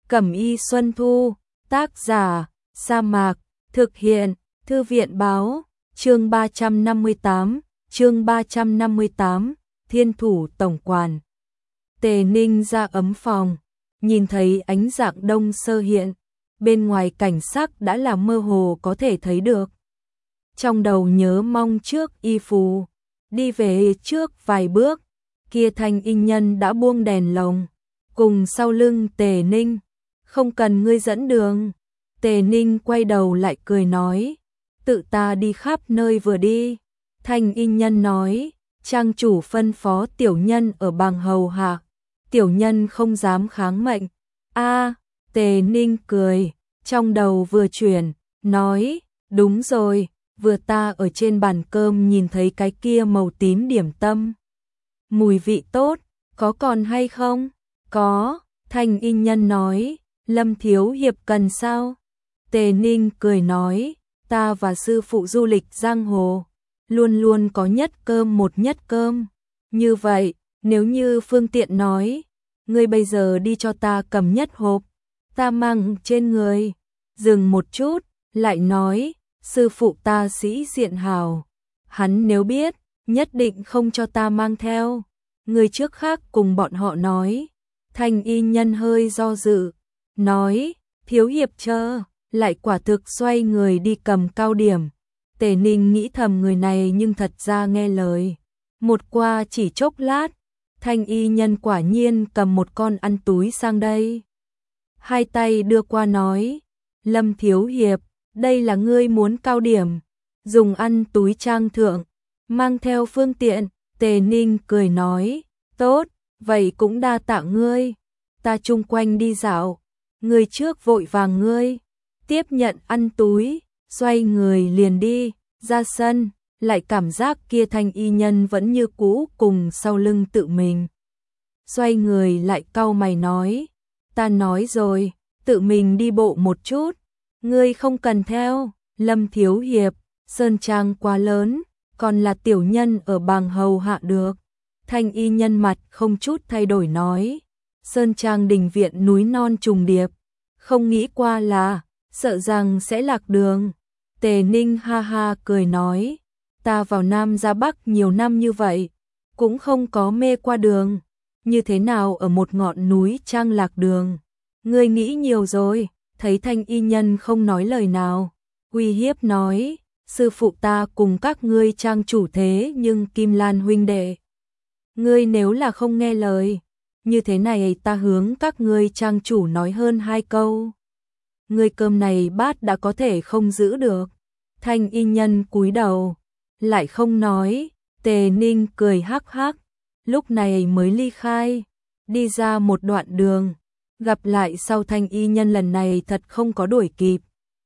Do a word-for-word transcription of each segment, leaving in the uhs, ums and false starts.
Cẩm y Xuân Thu, tác giả, Sa Mạc, thực hiện, Thư viện báo, chương ba trăm năm mươi tám, chương ba trăm năm mươi tám, Thiên thủ tổng quản. Tề Ninh ra ấm phòng, nhìn thấy ánh dạng đông sơ hiện, bên ngoài cảnh sắc đã là mơ hồ có thể thấy được. Trong đầu nhớ mong trước y phù, đi về trước vài bước, kia thanh y nhân đã buông đèn lồng, cùng sau lưng Tề Ninh, không cần ngươi dẫn đường. Tề Ninh quay đầu lại cười nói, tự ta đi khắp nơi vừa đi. Thanh y nhân nói, trang chủ phân phó tiểu nhân ở bàng hầu hạ, tiểu nhân không dám kháng mệnh. A, Tề Ninh cười, trong đầu vừa chuyển, nói, đúng rồi, vừa ta ở trên bàn cơm nhìn thấy cái kia màu tím điểm tâm. Mùi vị tốt, có còn hay không? Có, Thanh y nhân nói, Lâm thiếu hiệp cần sao? Tề Ninh cười nói, ta và sư phụ du lịch giang hồ, luôn luôn có nhất cơm một nhất cơm. Như vậy, nếu như phương tiện nói, ngươi bây giờ đi cho ta cầm nhất hộp, ta mang trên người. Dừng một chút, lại nói, sư phụ ta sĩ diện hào, hắn nếu biết, nhất định không cho ta mang theo. Người trước khác cùng bọn họ nói. Thanh y nhân hơi do dự, nói, thiếu hiệp chờ, lại quả thực xoay người đi cầm cao điểm. Tề Ninh nghĩ thầm người này nhưng thật ra nghe lời. Một qua chỉ chốc lát, thanh y nhân quả nhiên cầm một con ăn túi sang đây. Hai tay đưa qua nói, Lâm thiếu hiệp, đây là ngươi muốn cao điểm, dùng ăn túi trang thượng, mang theo phương tiện. Tề Ninh cười nói, tốt, vậy cũng đa tạ ngươi, ta chung quanh đi dạo, ngươi trước vội vàng ngươi, tiếp nhận ăn túi, xoay người liền đi, ra sân, lại cảm giác kia thanh y nhân vẫn như cũ cùng sau lưng tự mình. Xoay người lại cau mày nói, ta nói rồi, tự mình đi bộ một chút, ngươi không cần theo. Lâm thiếu hiệp, sơn trang quá lớn, còn là tiểu nhân ở bàng hầu hạ được. Thanh y nhân mặt không chút thay đổi nói, sơn trang đình viện núi non trùng điệp, không nghĩ qua là, sợ rằng sẽ lạc đường. Tề Ninh ha ha cười nói, ta vào Nam ra Bắc nhiều năm như vậy, cũng không có mê qua đường, như thế nào ở một ngọn núi trang lạc đường. Ngươi nghĩ nhiều rồi. Thấy thanh y nhân không nói lời nào, uy hiếp nói, sư phụ ta cùng các ngươi trang chủ thế nhưng Kim Lan huynh đệ. Ngươi nếu là không nghe lời, như thế này ta hướng các ngươi trang chủ nói hơn hai câu. Ngươi cơm này bát đã có thể không giữ được. Thanh y nhân cúi đầu, lại không nói. Tề Ninh cười hắc hắc, lúc này mới ly khai, đi ra một đoạn đường. Gặp lại sau thanh y nhân lần này thật không có đuổi kịp.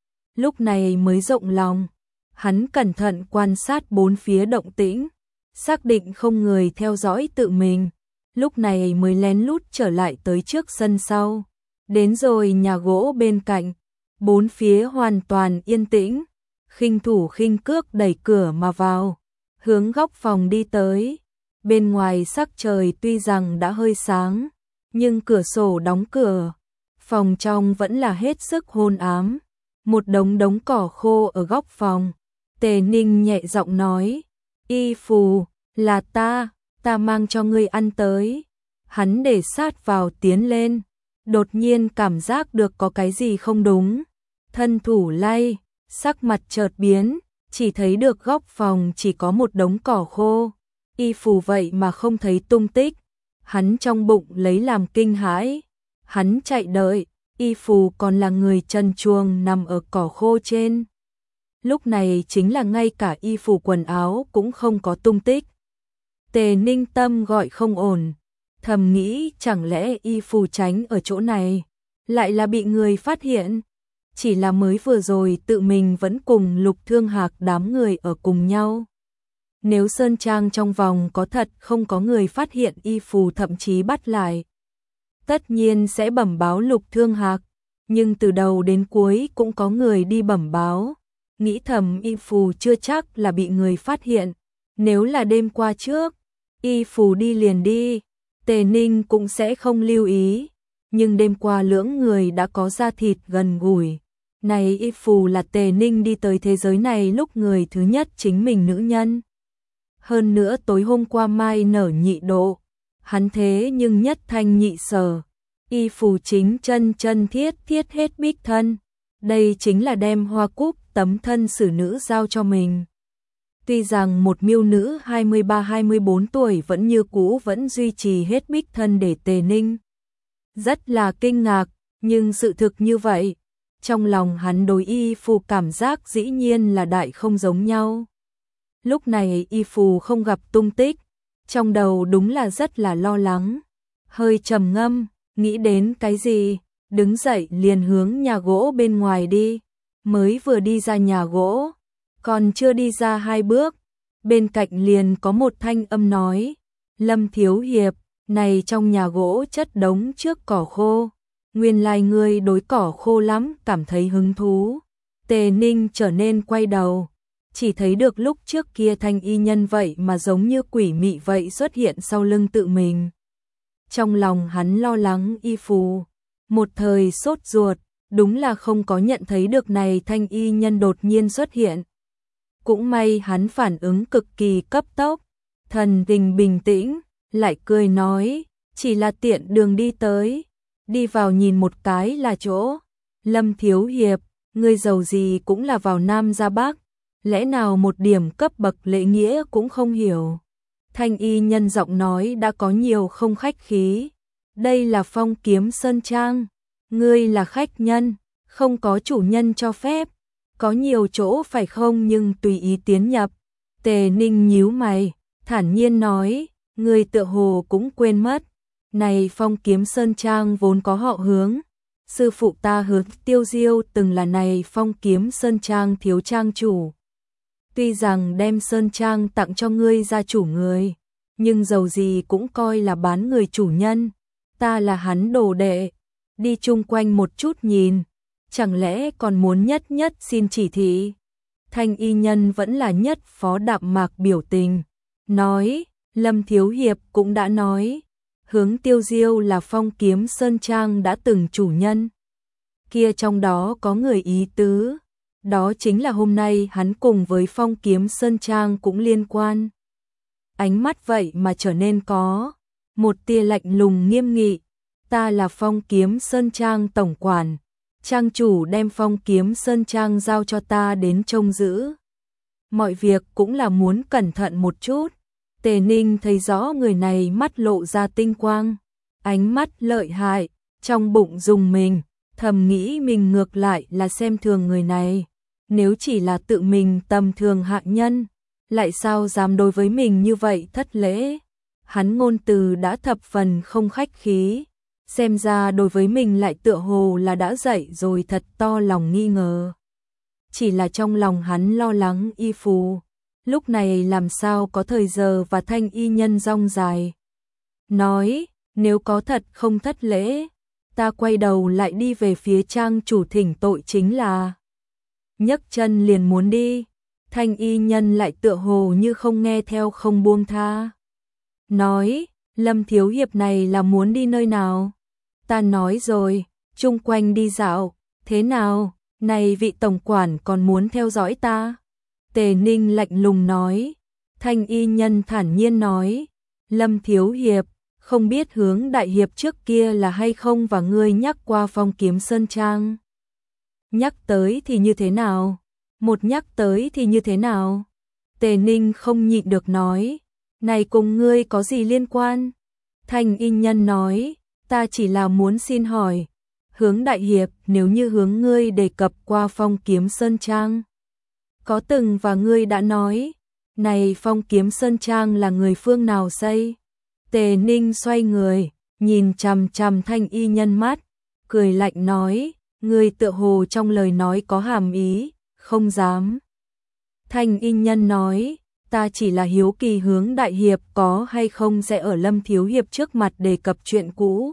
Lúc này mới rộng lòng, hắn cẩn thận quan sát bốn phía động tĩnh, xác định không người theo dõi tự mình, lúc này mới lén lút trở lại tới trước sân sau. Đến rồi nhà gỗ bên cạnh, bốn phía hoàn toàn yên tĩnh, khinh thủ khinh cước đẩy cửa mà vào, hướng góc phòng đi tới. Bên ngoài sắc trời tuy rằng đã hơi sáng, nhưng cửa sổ đóng cửa, phòng trong vẫn là hết sức hôn ám. Một đống đống cỏ khô ở góc phòng. Tề Ninh nhẹ giọng nói, y phù, là ta, ta mang cho ngươi ăn tới. Hắn để sát vào tiến lên, đột nhiên cảm giác được có cái gì không đúng. Thân thủ lay, sắc mặt chợt biến, chỉ thấy được góc phòng chỉ có một đống cỏ khô. Y phù vậy mà không thấy tung tích. Hắn trong bụng lấy làm kinh hãi, hắn chạy đợi, y phù còn là người trần truồng nằm ở cỏ khô trên. Lúc này chính là ngay cả y phù quần áo cũng không có tung tích. Tề Ninh tâm gọi không ổn, thầm nghĩ chẳng lẽ y phù tránh ở chỗ này, lại là bị người phát hiện. Chỉ là mới vừa rồi tự mình vẫn cùng Lục Thương Hạc đám người ở cùng nhau. Nếu sơn trang trong vòng có thật không có người phát hiện y phù thậm chí bắt lại, tất nhiên sẽ bẩm báo Lục Thương Hạc, nhưng từ đầu đến cuối cũng có người đi bẩm báo. Nghĩ thầm y phù chưa chắc là bị người phát hiện, nếu là đêm qua trước, y phù đi liền đi, Tề Ninh cũng sẽ không lưu ý. nhưng đêm qua lưỡng người đã có da thịt gần gũi. Này y phù là Tề Ninh đi tới thế giới này lúc người thứ nhất chính mình nữ nhân. Hơn nữa tối hôm qua mai nở nhị độ, hắn thế nhưng nhất thanh nhị sở. Y phù chính chân chân thiết thiết hết bích thân. Đây chính là đem hoa cúc tấm thân xử nữ giao cho mình. Tuy rằng một miêu nữ hai mươi ba hai mươi bốn tuổi vẫn như cũ vẫn duy trì hết bích thân để Tề Ninh rất là kinh ngạc, nhưng sự thực như vậy, trong lòng hắn đối y phù cảm giác dĩ nhiên là đại không giống nhau. Lúc này y phù không gặp tung tích, trong đầu đúng là rất là lo lắng, hơi trầm ngâm, nghĩ đến cái gì, đứng dậy liền hướng nhà gỗ bên ngoài đi, mới vừa đi ra nhà gỗ, còn chưa đi ra hai bước, bên cạnh liền có một thanh âm nói, Lâm Thiếu Hiệp, này trong nhà gỗ chất đống trước cỏ khô, nguyên lai ngươi đối cỏ khô lắm, cảm thấy hứng thú. Tề Ninh trở nên quay đầu, chỉ thấy được lúc trước kia thanh y nhân vậy mà giống như quỷ mị vậy xuất hiện sau lưng tự mình. Trong lòng hắn lo lắng y phù, một thời sốt ruột, đúng là không có nhận thấy được này thanh y nhân đột nhiên xuất hiện. Cũng may hắn phản ứng cực kỳ cấp tốc, thần tình bình tĩnh, lại cười nói, chỉ là tiện đường đi tới, đi vào nhìn một cái là chỗ. Lâm Thiếu Hiệp, ngươi giàu gì cũng là vào Nam ra Bắc, lẽ nào một điểm cấp bậc lễ nghĩa cũng không hiểu. Thanh y nhân giọng nói đã có nhiều không khách khí, đây là Phong Kiếm Sơn Trang, ngươi là khách nhân, không có chủ nhân cho phép, có nhiều chỗ phải không nhưng tùy ý tiến nhập. Tề Ninh nhíu mày, thản nhiên nói, ngươi tựa hồ cũng quên mất, này Phong Kiếm Sơn Trang vốn có họ Hướng, sư phụ ta Hướng Tiêu Diêu từng là này Phong Kiếm Sơn Trang thiếu trang chủ. Tuy rằng đem Sơn Trang tặng cho ngươi gia chủ người, nhưng dầu gì cũng coi là bán người chủ nhân, ta là hắn đồ đệ, đi chung quanh một chút nhìn, chẳng lẽ còn muốn nhất nhất xin chỉ thị. Thanh y nhân vẫn là nhất phó đạm mạc biểu tình, nói, Lâm Thiếu Hiệp cũng đã nói, Hướng Tiêu Diêu là Phong Kiếm Sơn Trang đã từng chủ nhân. Kia trong đó có người ý tứ, đó chính là hôm nay hắn cùng với Phong Kiếm Sơn Trang cũng liên quan. Ánh mắt vậy mà trở nên có một tia lạnh lùng nghiêm nghị, ta là Phong Kiếm Sơn Trang tổng quản, trang chủ đem Phong Kiếm Sơn Trang giao cho ta đến trông giữ. Mọi việc cũng là muốn cẩn thận một chút. Tề Ninh thấy rõ người này mắt lộ ra tinh quang, ánh mắt lợi hại, trong bụng dùng mình, thầm nghĩ mình ngược lại là xem thường người này. Nếu chỉ là tự mình tầm thường hạ nhân, lại sao dám đối với mình như vậy thất lễ. Hắn ngôn từ đã thập phần không khách khí, xem ra đối với mình lại tựa hồ là đã dậy rồi thật to lòng nghi ngờ. Chỉ là trong lòng hắn lo lắng y phù, lúc này làm sao có thời giờ và thanh y nhân rong dài. Nói, nếu có thật không thất lễ, ta quay đầu lại đi về phía trang chủ thỉnh tội chính là. Nhấc chân liền muốn đi, thanh y nhân lại tựa hồ như không nghe theo không buông tha. Nói, Lâm Thiếu Hiệp này là muốn đi nơi nào? Ta nói rồi, chung quanh đi dạo, thế nào, này vị tổng quản còn muốn theo dõi ta? Tề Ninh lạnh lùng nói, thanh y nhân thản nhiên nói, Lâm Thiếu Hiệp, không biết Hướng đại hiệp trước kia là hay không và ngươi nhắc qua Phong Kiếm Sơn Trang. Nhắc tới thì như thế nào? Một nhắc tới thì như thế nào? Tề Ninh không nhịn được nói, này cùng ngươi có gì liên quan? Thanh y nhân nói, ta chỉ là muốn xin hỏi, Hướng đại hiệp nếu như Hướng ngươi đề cập qua Phong Kiếm Sơn Trang, có từng và ngươi đã nói, này Phong Kiếm Sơn Trang là người phương nào xây? Tề Ninh xoay người, nhìn chằm chằm thanh y nhân mắt, cười lạnh nói, ngươi tựa hồ trong lời nói có hàm ý, không dám. Thanh y nhân nói, ta chỉ là hiếu kỳ Hướng đại hiệp có hay không sẽ ở Lâm Thiếu Hiệp trước mặt đề cập chuyện cũ.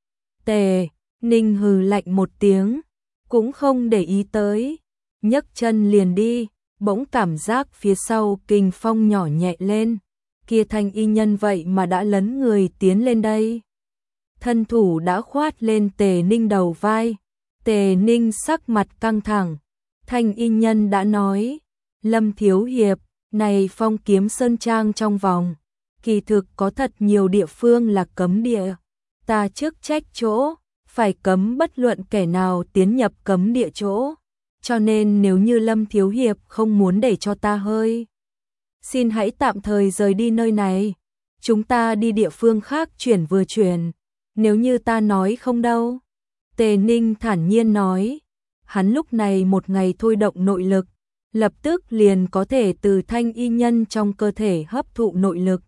Tề Ninh hừ lạnh một tiếng, cũng không để ý tới, nhấc chân liền đi, bỗng cảm giác phía sau kình phong nhỏ nhẹ lên, kia thanh y nhân vậy mà đã lấn người tiến lên đây. thân thủ đã khoát lên Tề Ninh đầu vai. Tề Ninh sắc mặt căng thẳng. Thanh y nhân đã nói, Lâm thiếu hiệp, này Phong Kiếm Sơn Trang trong vòng, kỳ thực có thật nhiều địa phương là cấm địa. Ta chức trách chỗ, phải cấm bất luận kẻ nào tiến nhập cấm địa chỗ. Cho nên nếu như Lâm thiếu hiệp không muốn để cho ta hơi, xin hãy tạm thời rời đi nơi này. Chúng ta đi địa phương khác chuyển vừa chuyển. Nếu như ta nói không đâu. Tề Ninh thản nhiên nói. Hắn lúc này một ngày thôi động nội lực, lập tức liền có thể từ thanh y nhân trong cơ thể hấp thụ nội lực.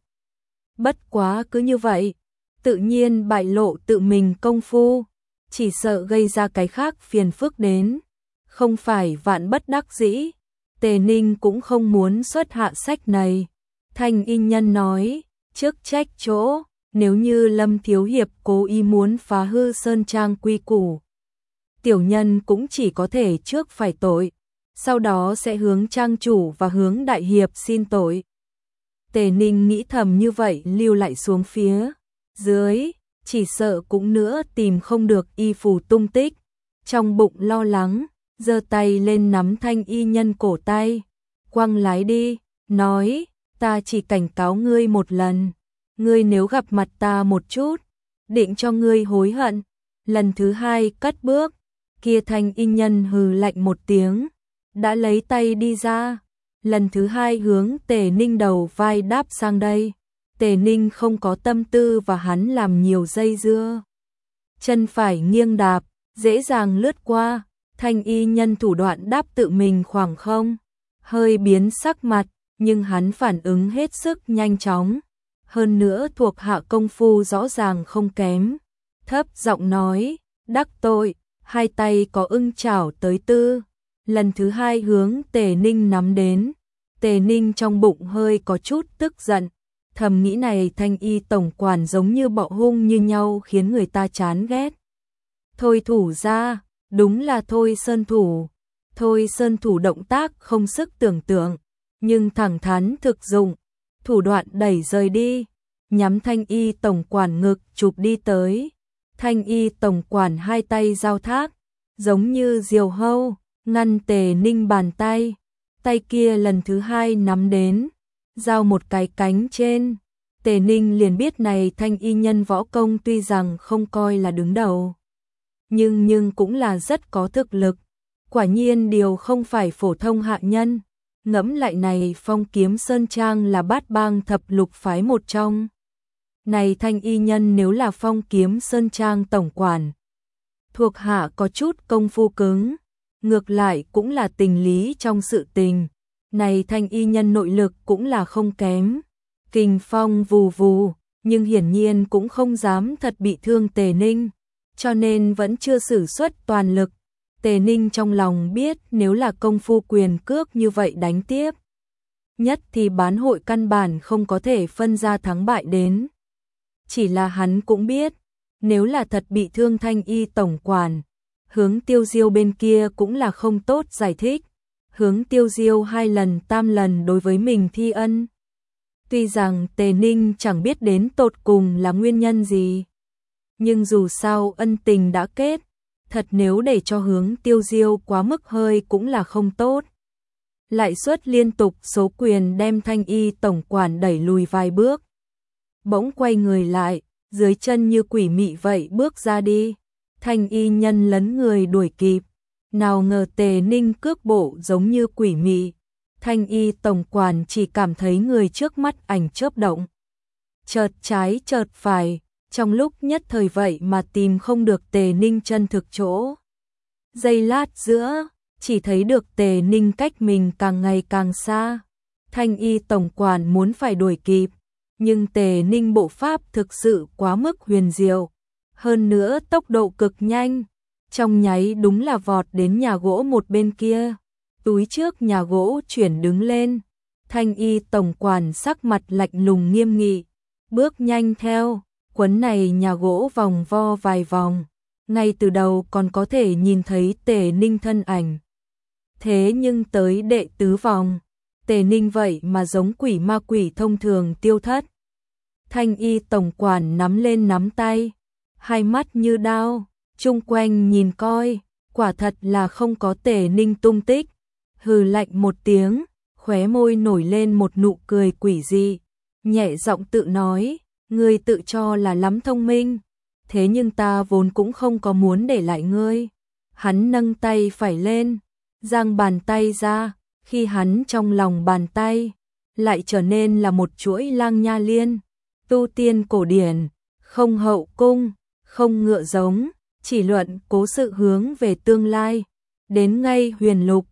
Bất quá cứ như vậy, tự nhiên bại lộ tự mình công phu, chỉ sợ gây ra cái khác phiền phức đến. Không phải vạn bất đắc dĩ, Tề Ninh cũng không muốn xuất hạ sách này. Thanh y nhân nói, chức trách chỗ, nếu như Lâm thiếu hiệp cố ý muốn phá hư sơn trang quy củ, tiểu nhân cũng chỉ có thể trước phải tội, sau đó sẽ hướng trang chủ và hướng đại hiệp xin tội. Tề Ninh nghĩ thầm như vậy lưu lại xuống phía dưới, chỉ sợ cũng nữa tìm không được y phù tung tích. Trong bụng lo lắng, giơ tay lên nắm thanh y nhân cổ tay, quăng lái đi, nói, ta chỉ cảnh cáo ngươi một lần, ngươi nếu gặp mặt ta một chút, định cho ngươi hối hận. Lần thứ hai cất bước, kia thanh y nhân hừ lạnh một tiếng, đã lấy tay đi ra. Lần thứ hai hướng Tề Ninh đầu vai đáp sang đây. Tề Ninh không có tâm tư và hắn làm nhiều dây dưa. Chân phải nghiêng đạp, dễ dàng lướt qua. Thanh y nhân thủ đoạn đáp tự mình khoảng không, hơi biến sắc mặt, nhưng hắn phản ứng hết sức nhanh chóng. Hơn nữa thuộc hạ công phu rõ ràng không kém. Thấp giọng nói, đắc tội, hai tay có ưng chảo tới tư. Lần thứ hai hướng Tề Ninh nắm đến. Tề Ninh trong bụng hơi có chút tức giận, thầm nghĩ này thanh y tổng quản giống như bọ hung như nhau khiến người ta chán ghét. Thôi thủ ra, đúng là thôi sơn thủ. Thôi sơn thủ động tác không sức tưởng tượng, nhưng thẳng thắn thực dụng, thủ đoạn đẩy rời đi, nhắm thanh y tổng quản ngực chụp đi tới. Thanh y tổng quản hai tay giao thác, giống như diều hâu, ngăn Tề Ninh bàn tay. Tay kia lần thứ hai nắm đến, giao một cái cánh trên. Tề Ninh liền biết này thanh y nhân võ công tuy rằng không coi là đứng đầu, nhưng nhưng cũng là rất có thực lực. Quả nhiên điều không phải phổ thông hạ nhân. Ngẫm lại này Phong Kiếm Sơn Trang là bát bang thập lục phái một trong. Này thanh y nhân nếu là Phong Kiếm Sơn Trang tổng quản, thuộc hạ có chút công phu cứng, ngược lại cũng là tình lý trong sự tình. Này thanh y nhân nội lực cũng là không kém, kình phong vù vù, nhưng hiển nhiên cũng không dám thật bị thương Tề Ninh, cho nên vẫn chưa sử xuất toàn lực. Tề Ninh trong lòng biết nếu là công phu quyền cước như vậy đánh tiếp, nhất thì bán hội căn bản không có thể phân ra thắng bại đến. Chỉ là hắn cũng biết, nếu là thật bị thương thanh y tổng quản, hướng Tiêu Diêu bên kia cũng là không tốt giải thích. Hướng Tiêu Diêu hai lần tam lần đối với mình thi ân. Tuy rằng Tề Ninh chẳng biết đến tột cùng là nguyên nhân gì, nhưng dù sao ân tình đã kết, thật nếu để cho hướng Tiêu Diêu quá mức hơi cũng là không tốt. Lại xuất liên tục số quyền đem thanh y tổng quản đẩy lùi vài bước. Bỗng quay người lại, dưới chân như quỷ mị vậy bước ra đi. Thanh y nhân lấn người đuổi kịp, nào ngờ Tề Ninh cước bộ giống như quỷ mị. Thanh y tổng quản chỉ cảm thấy người trước mắt ảnh chớp động, chợt trái chợt phải, trong lúc nhất thời vậy mà tìm không được Tề Ninh chân thực chỗ. Giây lát giữa, chỉ thấy được Tề Ninh cách mình càng ngày càng xa. Thanh y tổng quản muốn phải đuổi kịp, nhưng Tề Ninh bộ pháp thực sự quá mức huyền diệu, hơn nữa tốc độ cực nhanh, trong nháy đúng là vọt đến nhà gỗ một bên kia. Túi trước nhà gỗ chuyển đứng lên, thanh y tổng quản sắc mặt lạnh lùng nghiêm nghị, bước nhanh theo, quấn này nhà gỗ vòng vo vài vòng, ngay từ đầu còn có thể nhìn thấy Tề Ninh thân ảnh. Thế nhưng tới đệ tứ vòng, Tề Ninh vậy mà giống quỷ ma quỷ thông thường tiêu thất. Thanh y tổng quản nắm lên nắm tay, hai mắt như đao, chung quanh nhìn coi, quả thật là không có Tề Ninh tung tích. Hừ lạnh một tiếng, khóe môi nổi lên một nụ cười quỷ dị, nhẹ giọng tự nói, ngươi tự cho là lắm thông minh, thế nhưng ta vốn cũng không có muốn để lại ngươi. Hắn nâng tay phải lên, giang bàn tay ra, khi hắn trong lòng bàn tay lại trở nên là một chuỗi lang nha liên, tu tiên cổ điển, không hậu cung, không ngựa giống, chỉ luận cố sự hướng về tương lai, đến ngay huyền lục,